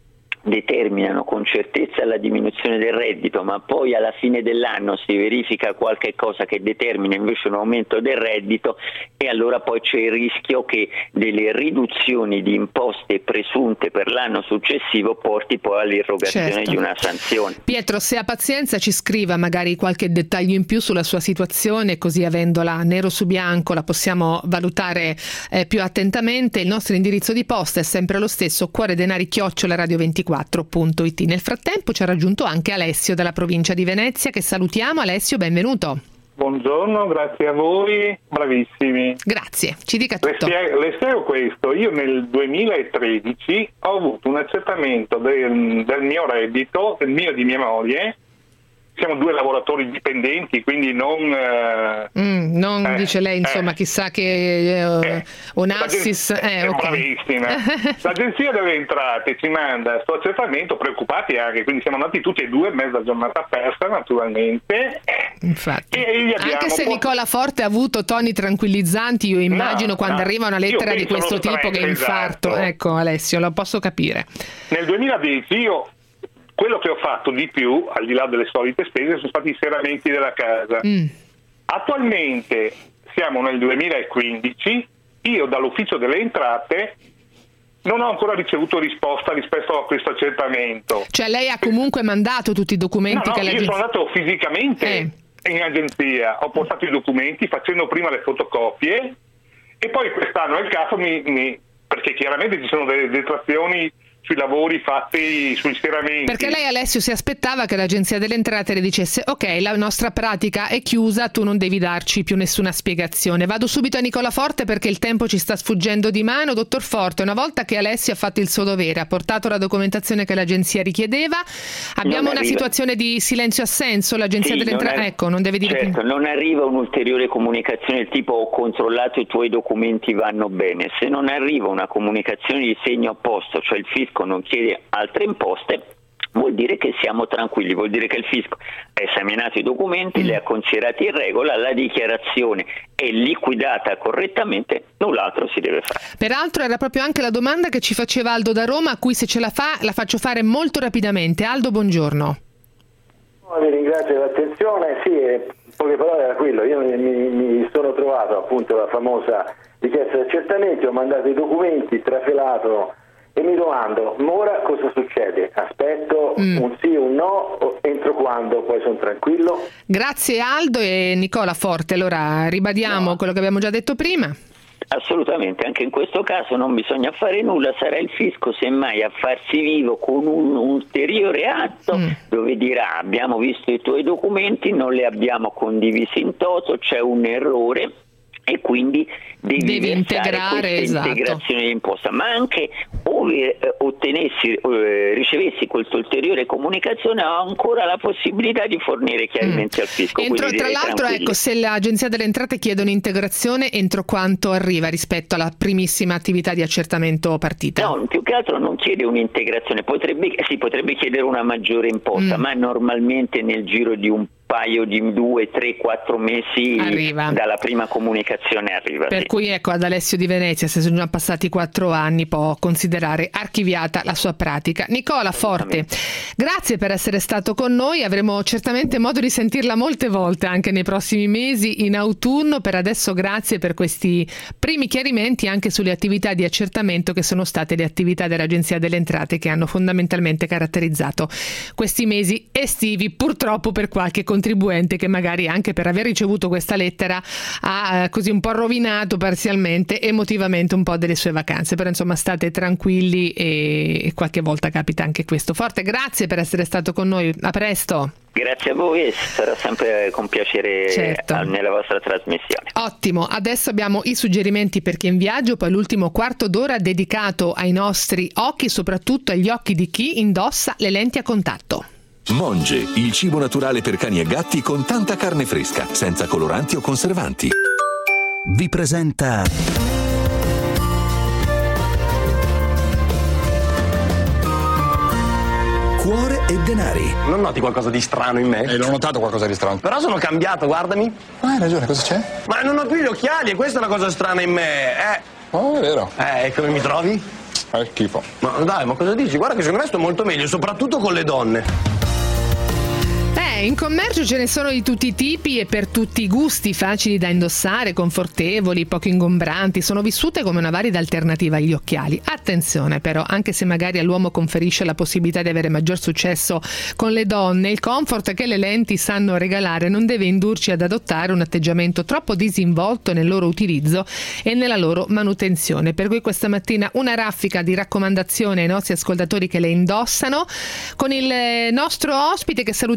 determinano con certezza la diminuzione del reddito, ma poi alla fine dell'anno si verifica qualche cosa che determina invece un aumento del reddito, e allora poi c'è il rischio che delle riduzioni di imposte presunte per l'anno successivo porti poi all'irrogazione certo. di una sanzione. Pietro, se ha pazienza ci scriva magari qualche dettaglio in più sulla sua situazione, così avendola nero su bianco la possiamo valutare eh, più attentamente. Il nostro indirizzo di posta è sempre lo stesso: cuore denari chiocciola radio ventiquattro punto it. Nel frattempo ci ha raggiunto anche Alessio dalla provincia di Venezia, che salutiamo. Alessio, benvenuto. Buongiorno, grazie a voi, bravissimi. Grazie, ci dica tutto. Le spiego, le spiego questo: io nel duemilatredici ho avuto un accertamento del, del mio reddito, del mio e di mia moglie, siamo due lavoratori dipendenti, quindi non... Eh, mm, non eh, dice lei, insomma, eh, chissà che uh, eh, un Assis... Eh, è okay. bravissima. L'Agenzia delle Entrate ci manda sto accertamento, preoccupati anche, quindi siamo andati tutti e due, mezza giornata persa naturalmente. Infatti. E gli abbiamo anche se po- Nicola Forte ha avuto toni tranquillizzanti, io immagino, no, quando no. arriva una lettera Io di questo sono tipo che è infarto. esatto. Ecco, Alessio, lo posso capire. Nel duemiladieci io quello che ho fatto di più, al di là delle solite spese, sono stati i serramenti della casa. Mm. Attualmente siamo nel duemilaquindici, io dall'ufficio delle entrate non ho ancora ricevuto risposta rispetto a questo accertamento. Cioè lei ha comunque mandato tutti i documenti no, no, che io l'agenzia... sono andato fisicamente eh. in agenzia, ho portato i documenti facendo prima le fotocopie e poi quest'anno il caso mi, mi perché chiaramente ci sono delle detrazioni sui lavori fatti sui serramenti. Perché lei, Alessio, si aspettava che l'Agenzia delle Entrate le dicesse ok, la nostra pratica è chiusa, tu non devi darci più nessuna spiegazione. Vado subito a Nicola Forte perché il tempo ci sta sfuggendo di mano. Dottor Forte, una volta che Alessio ha fatto il suo dovere, ha portato la documentazione che l'Agenzia richiedeva, abbiamo una situazione di silenzio assenso, l'Agenzia sì, delle Entrate arri- ecco, non deve dire certo, più. non arriva un'ulteriore comunicazione del tipo ho controllato i tuoi documenti vanno bene. Se non arriva una comunicazione di segno opposto, cioè il fisco non chiede altre imposte, vuol dire che siamo tranquilli, vuol dire che il fisco ha esaminato i documenti, mm. li ha considerati in regola, la dichiarazione è liquidata correttamente, null'altro si deve fare. Peraltro era proprio anche la domanda che ci faceva Aldo da Roma, a cui se ce la fa la faccio fare molto rapidamente. Aldo, buongiorno. Oh, vi ringrazio dell'attenzione, sì, in poche parole era quello, io mi, mi, mi sono trovato appunto la famosa richiesta di accertamento, ho mandato i documenti, trafelato. E mi domando, ma ora cosa succede? Aspetto mm. un sì, un no, entro quando? Poi sono tranquillo? Grazie Aldo e Nicola Forte. Allora ribadiamo no. quello che abbiamo già detto prima. Assolutamente, anche in questo caso non bisogna fare nulla, sarà il fisco semmai a farsi vivo con un ulteriore atto mm. dove dirà abbiamo visto i tuoi documenti, non li abbiamo condivisi in toto, c'è un errore e quindi devi, devi integrare questa esatto. integrazione di imposta, ma anche ove eh, ottenessi, eh, ricevessi questa ulteriore comunicazione ho ancora la possibilità di fornire chiarimenti mm. al fisco. Entro, tra l'altro tranquilli. Ecco, se l'Agenzia delle Entrate chiede un'integrazione, entro quanto arriva rispetto alla primissima attività di accertamento partita? No, più che altro non chiede un'integrazione, potrebbe, sì, potrebbe chiedere una maggiore imposta, mm. ma normalmente nel giro di un paio di due, tre, quattro mesi arriva. Dalla prima comunicazione arriva. Per sì. cui ecco, ad Alessio di Venezia, se sono già passati quattro anni, può considerare archiviata la sua pratica. Nicola Forte, grazie per essere stato con noi, avremo certamente modo di sentirla molte volte anche nei prossimi mesi, in autunno. Per adesso grazie per questi primi chiarimenti anche sulle attività di accertamento che sono state le attività dell'Agenzia delle Entrate che hanno fondamentalmente caratterizzato questi mesi estivi, purtroppo per qualche contribuente che magari anche per aver ricevuto questa lettera ha eh, così un po' rovinato parzialmente emotivamente un po' delle sue vacanze, però insomma state tranquilli e, e qualche volta capita anche questo. Forte, grazie per essere stato con noi, a presto. Grazie a voi e sarà sempre con piacere certo. nella vostra trasmissione. Ottimo, adesso abbiamo i suggerimenti per chi è in viaggio, poi l'ultimo quarto d'ora dedicato ai nostri occhi, soprattutto agli occhi di chi indossa le lenti a contatto. Monge, il cibo naturale per cani e gatti con tanta carne fresca, senza coloranti o conservanti. Vi presenta Cuore e denari. Non noti qualcosa di strano in me? Eh, l'ho notato qualcosa di strano. Però sono cambiato, guardami. Ah, hai ragione, cosa c'è? Ma non ho più gli occhiali e questa è una cosa strana in me, eh. Oh, è vero. Eh, come mi trovi? È schifo. Ma dai, ma cosa dici? Guarda che secondo me sto molto meglio, soprattutto con le donne. Eh, in commercio ce ne sono di tutti i tipi e per tutti i gusti, facili da indossare, confortevoli, poco ingombranti, sono vissute come una valida alternativa agli occhiali. Attenzione però, anche se magari all'uomo conferisce la possibilità di avere maggior successo con le donne, il comfort che le lenti sanno regalare non deve indurci ad adottare un atteggiamento troppo disinvolto nel loro utilizzo e nella loro manutenzione. Per cui questa mattina una raffica di raccomandazioni ai nostri ascoltatori che le indossano, con il nostro ospite che salutiamo subito,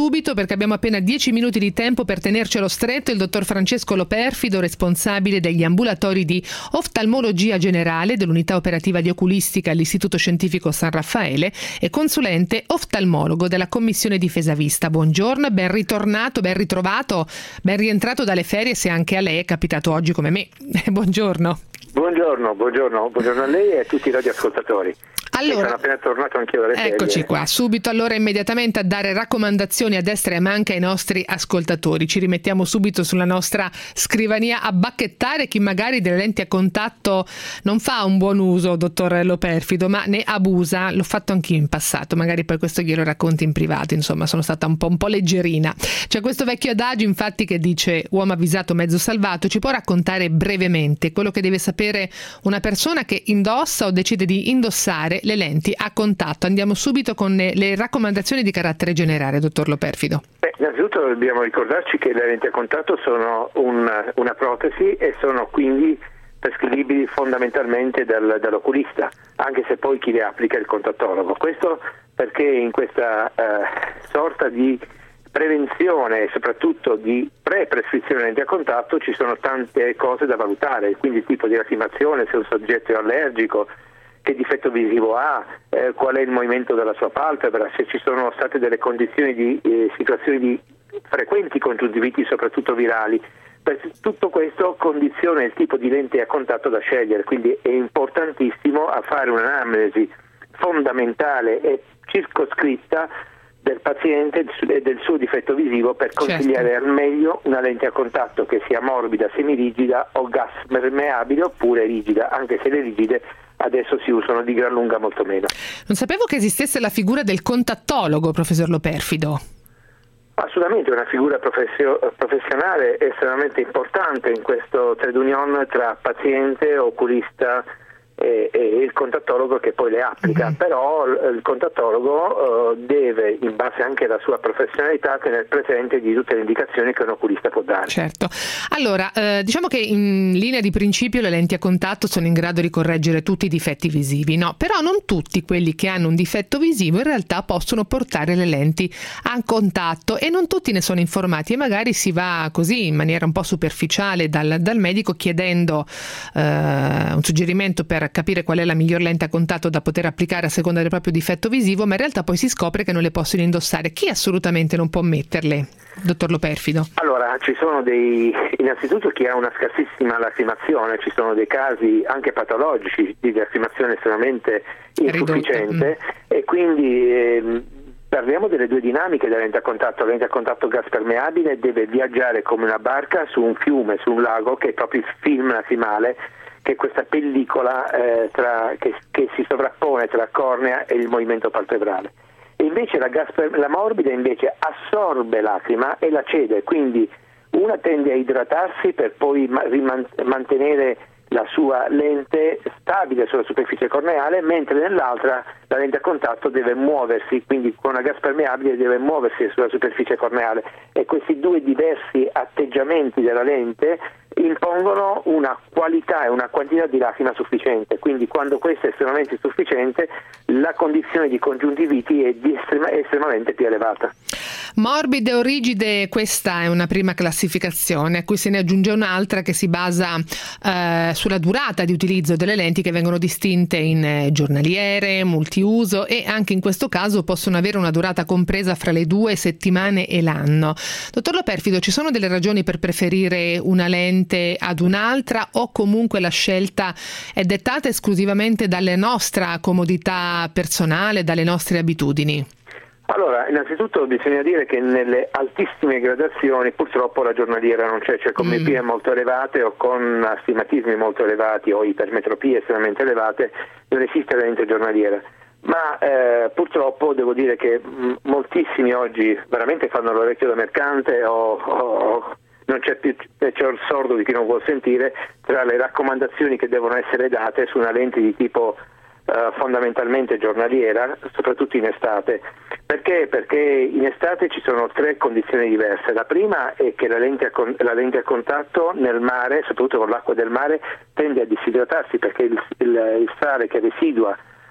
subito perché abbiamo appena dieci minuti di tempo per tenercelo stretto. Il dottor Francesco Loperfido, responsabile degli ambulatori di oftalmologia generale dell'unità operativa di oculistica all'Istituto Scientifico San Raffaele e consulente oftalmologo della Commissione Difesa Vista. Buongiorno, ben ritornato, ben ritrovato, ben rientrato dalle ferie, se anche a lei è capitato oggi come me. Buongiorno. Buongiorno, buongiorno, buongiorno a lei e a tutti i radioascoltatori. Allora, sono appena tornato anch'io dalle ferie. Eccoci qua, subito allora immediatamente a dare raccomandazioni a destra e a manca ai nostri ascoltatori. Ci rimettiamo subito sulla nostra scrivania a bacchettare chi magari delle lenti a contatto non fa un buon uso, dottor Loperfido, ma ne abusa. L'ho fatto anch'io in passato, magari poi questo glielo racconti in privato, insomma sono stata un po', un po' leggerina. C'è questo vecchio adagio infatti che dice uomo avvisato mezzo salvato. Ci può raccontare brevemente quello che deve sapere una persona che indossa o decide di indossare le lenti a contatto? Andiamo subito con le raccomandazioni di carattere generale, dottor Loperfido. Beh, innanzitutto dobbiamo ricordarci che le lenti a contatto sono una, una protesi e sono quindi prescrivibili fondamentalmente dal, dall'oculista, anche se poi chi le applica è il contattologo. Questo perché in questa eh, sorta di prevenzione e soprattutto di pre-prescrizione lenti a contatto ci sono tante cose da valutare, quindi il tipo di lacrimazione, se un soggetto è allergico, che difetto visivo ha, eh, qual è il movimento della sua palpebra, se ci sono state delle condizioni di eh, situazioni di frequenti congiuntiviti, soprattutto virali. Per tutto questo condiziona il tipo di lente a contatto da scegliere, quindi è importantissimo a fare un'anamnesi fondamentale e circoscritta del paziente e del suo difetto visivo per consigliare certo. al meglio una lente a contatto che sia morbida, semirigida o gas permeabile oppure rigida, anche se le rigide adesso si usano di gran lunga molto meno. Non sapevo che esistesse la figura del contattologo, professor Loperfido. Assolutamente, una figura professio- professionale estremamente importante in questo trade union tra paziente, oculista e, e il contattologo che poi le applica, mm-hmm. però il contattologo uh, deve, in base anche alla sua professionalità, tenere presente di tutte le indicazioni che un oculista può dare. Certo. Allora, eh, diciamo che in linea di principio le lenti a contatto sono in grado di correggere tutti i difetti visivi, no? Però non tutti quelli che hanno un difetto visivo in realtà possono portare le lenti a contatto e non tutti ne sono informati e magari si va così in maniera un po' superficiale dal, dal medico chiedendo eh, un suggerimento per capire qual è la miglior lente a contatto da poter applicare a seconda del proprio difetto visivo, ma in realtà poi si scopre che non le possono indossare. Chi assolutamente non può metterle, dottor Loperfido? Allora, ci sono dei, innanzitutto chi ha una scarsissima lacrimazione, ci sono dei casi anche patologici di lacrimazione estremamente insufficiente mm. e quindi eh, parliamo delle due dinamiche della lente a contatto. La lente a contatto gas permeabile deve viaggiare come una barca su un fiume, su un lago, che è proprio il film lacrimale, che è questa pellicola eh, tra, che, che si sovrappone tra cornea e il movimento palpebrale. E invece la, gas, la morbida invece assorbe lacrima e la cede, quindi una tende a idratarsi per poi ma, riman- mantenere la sua lente stabile sulla superficie corneale, mentre nell'altra la lente a contatto deve muoversi, quindi con una gas permeabile deve muoversi sulla superficie corneale, e questi due diversi atteggiamenti della lente impongono una qualità e una quantità di lacrima sufficiente, quindi quando questa è estremamente insufficiente la condizione di congiuntiviti è, di estrema, è estremamente più elevata. Morbide o rigide, questa è una prima classificazione, a cui se ne aggiunge un'altra che si basa eh, sulla durata di utilizzo delle lenti, che vengono distinte in eh, giornaliere, multiuso, e anche in questo caso possono avere una durata compresa fra le due settimane e l'anno. Dottor Loperfido, ci sono delle ragioni per preferire una lente ad un'altra, o comunque la scelta è dettata esclusivamente dalla nostra comodità personale, dalle nostre abitudini? Allora, innanzitutto bisogna dire che nelle altissime gradazioni purtroppo la giornaliera non c'è, cioè con miopie mm. molto elevate o con astigmatismi molto elevati o ipermetropie estremamente elevate non esiste la lente giornaliera. Ma eh, purtroppo devo dire che m- moltissimi oggi veramente fanno l'orecchio da mercante o, o non c'è più c'è il sordo di chi non vuol sentire tra le raccomandazioni che devono essere date su una lente di tipo Uh, fondamentalmente giornaliera, soprattutto in estate. Perché? Perché in estate ci sono tre condizioni diverse. La prima è che la lente a, con- la lente a contatto nel mare, soprattutto con l'acqua del mare, tende a disidratarsi, perché il, il, il sale che residua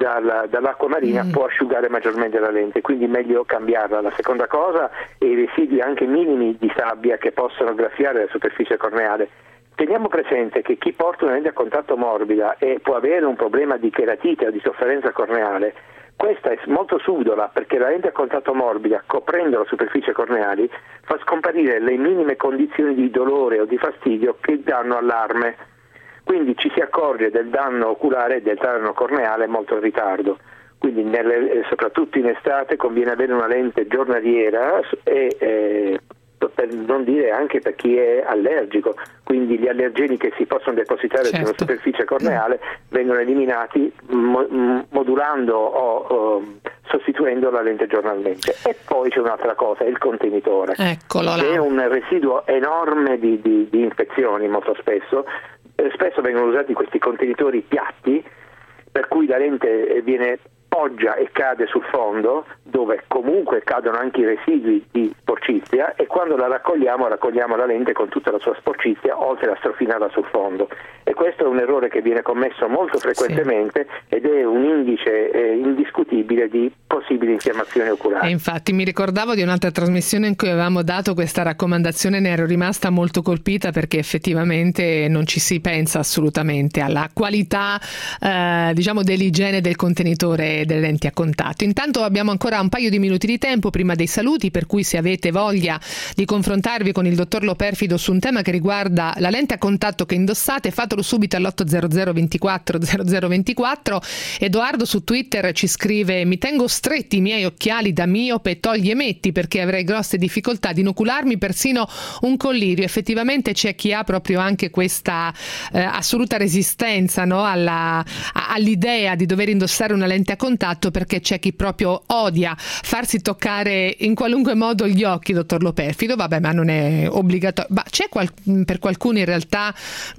dalla, dall'acqua marina mm. può asciugare maggiormente la lente, quindi è meglio cambiarla. La seconda cosa è i residui anche minimi di sabbia che possono graffiare la superficie corneale. Teniamo presente che chi porta una lente a contatto morbida e può avere un problema di cheratite o di sofferenza corneale, questa è molto subdola, perché la lente a contatto morbida, coprendo la superficie corneale, fa scomparire le minime condizioni di dolore o di fastidio che danno allarme. Quindi ci si accorge del danno oculare e del danno corneale molto in ritardo. Quindi nelle, soprattutto in estate conviene avere una lente giornaliera e eh, per non dire anche per chi è allergico, quindi gli allergeni che si possono depositare certo. sulla superficie corneale vengono eliminati mo- modulando o, o sostituendo la lente giornalmente. E poi c'è un'altra cosa, il contenitore. Eccolo là. È un residuo enorme di, di, di infezioni molto spesso. Eh, spesso vengono usati questi contenitori piatti per cui la lente viene poggia e cade sul fondo, dove comunque cadono anche i residui di sporcizia, e quando la raccogliamo raccogliamo la lente con tutta la sua sporcizia oltre a strofinarla sul fondo, e questo è un errore che viene commesso molto frequentemente sì. ed è un indice eh, indiscutibile di possibili infiammazioni oculari. E infatti mi ricordavo di un'altra trasmissione in cui avevamo dato questa raccomandazione, ne ero rimasta molto colpita perché effettivamente non ci si pensa assolutamente alla qualità eh, diciamo dell'igiene del contenitore delle lenti a contatto. Intanto abbiamo ancora un paio di minuti di tempo prima dei saluti, per cui se avete voglia di confrontarvi con il dottor Loperfido su un tema che riguarda la lente a contatto che indossate, fatelo subito all'otto zero zero ventiquattro zero zero ventiquattro. Edoardo su Twitter ci scrive: mi tengo stretti i miei occhiali da miope togli e metti perché avrei grosse difficoltà di inocularmi persino un collirio. Effettivamente c'è chi ha proprio anche questa eh, assoluta resistenza, no? Alla, a, all'idea di dover indossare una lente a contatto, perché c'è chi proprio odia farsi toccare in qualunque modo gli occhi, dottor Loperfido. Vabbè, ma non è obbligatorio. Ma c'è qual- per qualcuno in realtà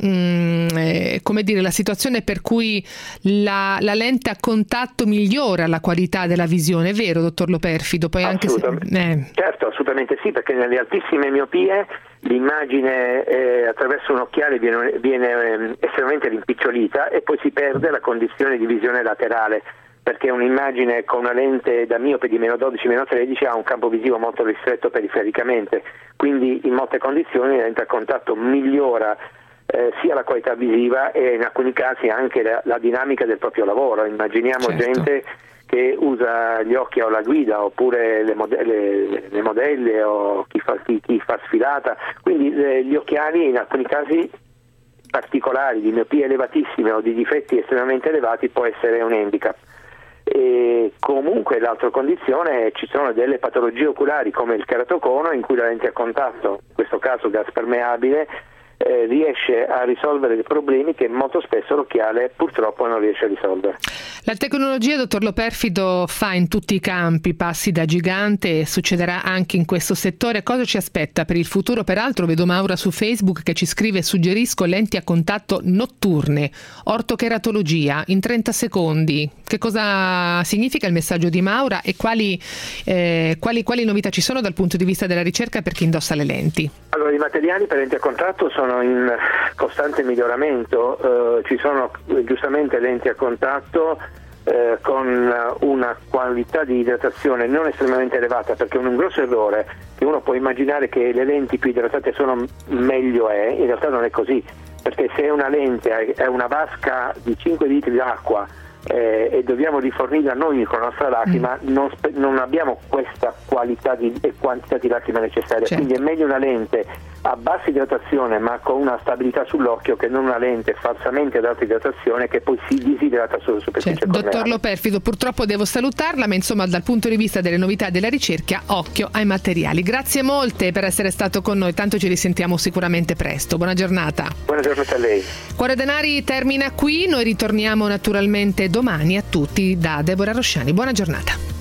mh, eh, come dire, la situazione per cui la, la lente a contatto migliora la qualità della visione, è vero, dottor Loperfido? Poi anche se, eh. Certo, assolutamente sì, perché nelle altissime miopie l'immagine eh, attraverso un occhiale viene, viene eh, estremamente rimpicciolita e poi si perde la condizione di visione laterale, perché un'immagine con una lente da miope di meno dodici meno tredici ha un campo visivo molto ristretto perifericamente, quindi in molte condizioni la lente a contatto migliora eh, sia la qualità visiva e in alcuni casi anche la, la dinamica del proprio lavoro. Immaginiamo certo. gente che usa gli occhi alla guida, oppure le, mode- le, le modelle o chi fa, chi, chi fa sfilata, quindi eh, gli occhiali in alcuni casi particolari di miopie elevatissime o di difetti estremamente elevati può essere un handicap. E comunque l'altra condizione, ci sono delle patologie oculari come il keratocono, in cui la lente a contatto, in questo caso gas permeabile, eh, riesce a risolvere dei problemi che molto spesso l'occhiale purtroppo non riesce a risolvere. La tecnologia, dottor Loperfido, fa in tutti i campi passi da gigante e succederà anche in questo settore. Cosa ci aspetta per il futuro? Peraltro vedo Maura su Facebook che ci scrive: suggerisco lenti a contatto notturne, ortocheratologia, in trenta secondi. Che cosa significa il messaggio di Maura e quali, eh, quali, quali novità ci sono dal punto di vista della ricerca per chi indossa le lenti? Allora, i materiali per lenti a contatto sono in costante miglioramento, eh, ci sono giustamente lenti a contatto eh, con una qualità di idratazione non estremamente elevata, perché un grosso errore che uno può immaginare che le lenti più idratate sono meglio è, in realtà non è così, perché se una lente è una vasca di cinque litri d'acqua Eh, e dobbiamo rifornirla noi con la nostra lacrima, mm. non, spe- non abbiamo questa qualità di, e quantità di lacrima necessaria, certo. Quindi è meglio una lente a bassa idratazione ma con una stabilità sull'occhio che non una lente falsamente ad alta idratazione che poi si disidrata sulla superficie certo. corneale. Dottor Loperfido, purtroppo devo salutarla, ma insomma dal punto di vista delle novità della ricerca, occhio ai materiali. Grazie molte per essere stato con noi, tanto ci risentiamo sicuramente presto. Buona giornata. Buona giornata a lei. Cuore Denari termina qui, noi ritorniamo naturalmente domani. A tutti da Deborah Rosciani, buona giornata.